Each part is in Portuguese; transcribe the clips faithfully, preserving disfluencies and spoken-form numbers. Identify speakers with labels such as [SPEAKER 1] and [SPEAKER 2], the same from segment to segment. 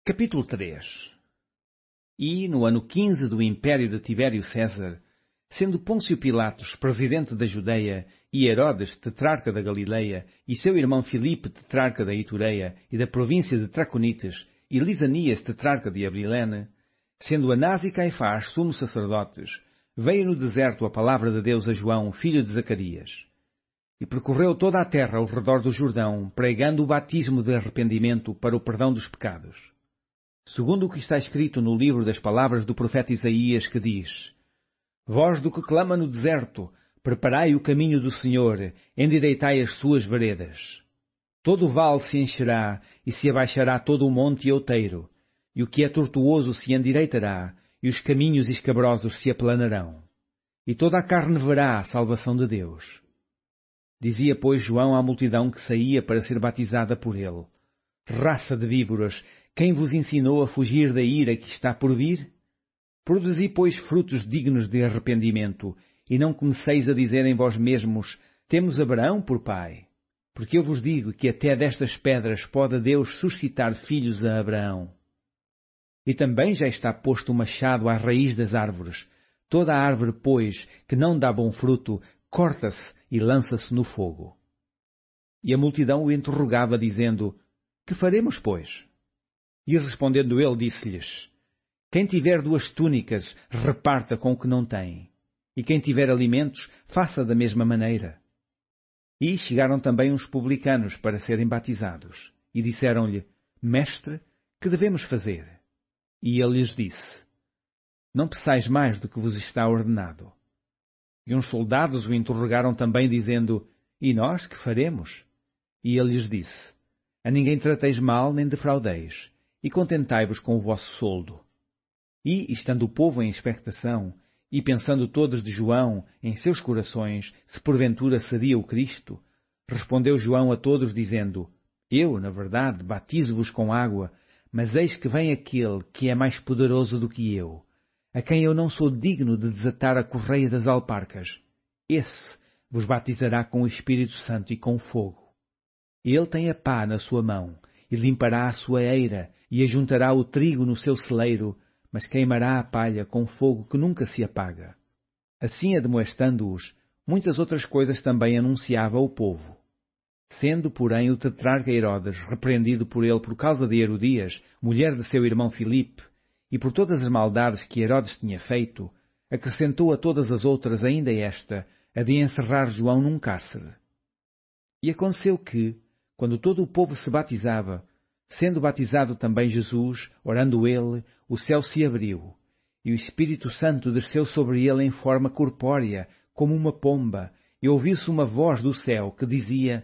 [SPEAKER 1] Capítulo três. E, no ano quinze do império de Tibério César, sendo Pôncio Pilatos presidente da Judeia, e Herodes tetrarca da Galileia, e seu irmão Filipe tetrarca da Itureia e da província de Traconites, e Lisanias tetrarca de Abilene, sendo Anás e Caifás sumos sacerdotes, veio no deserto a palavra de Deus a João, filho de Zacarias. E percorreu toda a terra ao redor do Jordão, pregando o batismo de arrependimento para o perdão dos pecados. Segundo o que está escrito no livro das palavras do profeta Isaías, que diz: Voz do que clama no deserto, preparai o caminho do Senhor, endireitai as suas veredas. Todo o vale se encherá, e se abaixará todo o monte e outeiro, e o que é tortuoso se endireitará, e os caminhos escabrosos se aplanarão. E toda a carne verá a salvação de Deus. Dizia, pois, João à multidão que saía para ser batizada por ele: Raça de víboras, quem vos ensinou a fugir da ira que está por vir? Produzi, pois, frutos dignos de arrependimento, e não comeceis a dizer em vós mesmos: Temos Abraão por pai. Porque eu vos digo que até destas pedras pode Deus suscitar filhos a Abraão. E também já está posto o machado à raiz das árvores. Toda a árvore, pois, que não dá bom fruto, corta-se e lança-se no fogo. E a multidão o interrogava, dizendo: Que faremos, pois? E respondendo ele, disse-lhes: Quem tiver duas túnicas, reparta com o que não tem. E quem tiver alimentos, faça da mesma maneira. E chegaram também uns publicanos para serem batizados. E disseram-lhe: Mestre, que devemos fazer? E ele lhes disse: Não peçais mais do que vos está ordenado. E uns soldados o interrogaram também, dizendo: E nós que faremos? E ele lhes disse: A ninguém trateis mal, nem defraudeis, e contentai-vos com o vosso soldo. E, estando o povo em expectação, e pensando todos de João em seus corações, se porventura seria o Cristo, respondeu João a todos, dizendo: Eu, na verdade, batizo-vos com água, mas eis que vem aquele que é mais poderoso do que eu, a quem eu não sou digno de desatar a correia das alparcas. Esse vos batizará com o Espírito Santo e com fogo. Ele tem a pá na sua mão, e limpará a sua eira, e ajuntará o trigo no seu celeiro, mas queimará a palha com fogo que nunca se apaga. Assim, admoestando-os, muitas outras coisas também anunciava ao povo. Sendo, porém, o tetrarca Herodes repreendido por ele por causa de Herodias, mulher de seu irmão Filipe, e por todas as maldades que Herodes tinha feito, acrescentou a todas as outras ainda esta, a de encerrar João num cárcere. E aconteceu que, quando todo o povo se batizava, sendo batizado também Jesus, orando ele, o céu se abriu, e o Espírito Santo desceu sobre ele em forma corpórea, como uma pomba, e ouviu-se uma voz do céu que dizia: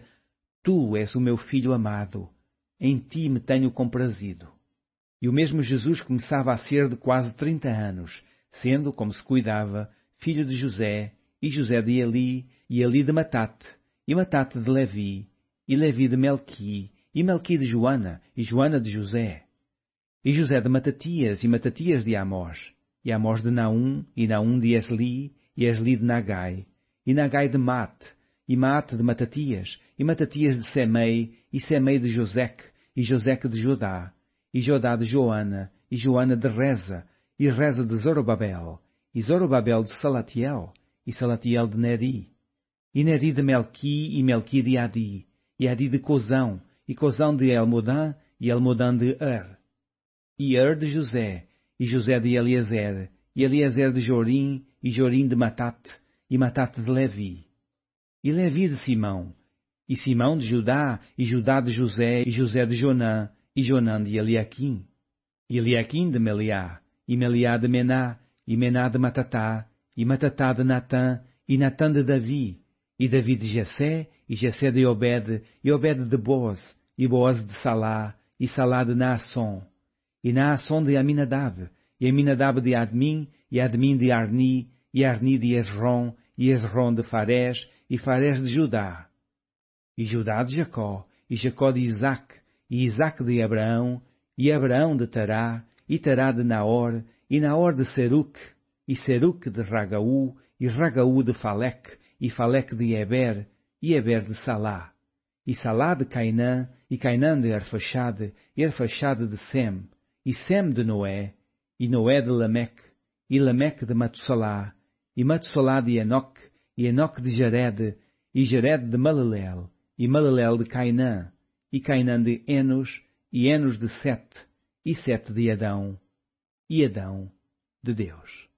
[SPEAKER 1] Tu és o meu Filho amado, em ti me tenho comprazido. E o mesmo Jesus começava a ser de quase trinta anos, sendo, como se cuidava, filho de José, e José de Eli, e Eli de Matate, e Matate de Levi, e Levi de Melqui, e Melqui de Joana, e Joana de José, e José de Matatias, e Matatias de Amós, e Amós de Naum, e Naum de Esli, e Esli de Nagai, e Nagai de Mate, e Mate de Matatias, e Matatias de Semei, e Semei de Joseque, e Joseque de Jodá, e Jodá de Joana, e Joana de Reza, e Reza de Zorobabel, e Zorobabel de Salatiel, e Salatiel de Neri, e Neri de Melqui, e Melqui de Adi, e Adi de Cozão, e Cozão de Elmodã, e Elmodã de Er, e Er de José, e José de Eliezer, e Eliezer de Jorim, e Jorim de Matate, e Matate de Levi, e Levi de Simão, e Simão de Judá, e Judá de José, e José de Jonã, e Jonã de Eliaquim, e Eliaquim de Meliá, e Meliá de Mená, e Mená de Matatá, e Matatá de Natã, e Natã de Davi, e Davi de Jessé, e Jessé de Obed, e Obed de Boaz, e Boaz de Salá, e Salá de Naasson, e Naasson de Aminadab, e Aminadab de Admin, e Admin de Arni, e Arni de Esrom, e Esrom de Farés, e Farés de Judá, e Judá de Jacó, e Jacó de Isaque, e Isaque de Abraão, e Abraão de Tará, e Tará de Naor, e Naor de Seruque, e Seruque de Ragaú, e Ragaú de Faleque, e Faleque de Eber, e Eber de Salá, e Salá de Cainã, e Cainã de Arfaxade, e Arfaxade de Sem, e Sem de Noé, e Noé de Lameque, e Lameque de Matsalá, e Matsalá de Enoque, e Enoque de Jared, e Jared de Malaleel, e Malaleel de Cainã, e Cainã de Enos, e Enos de Sete, e Sete de Adão, e Adão de Deus.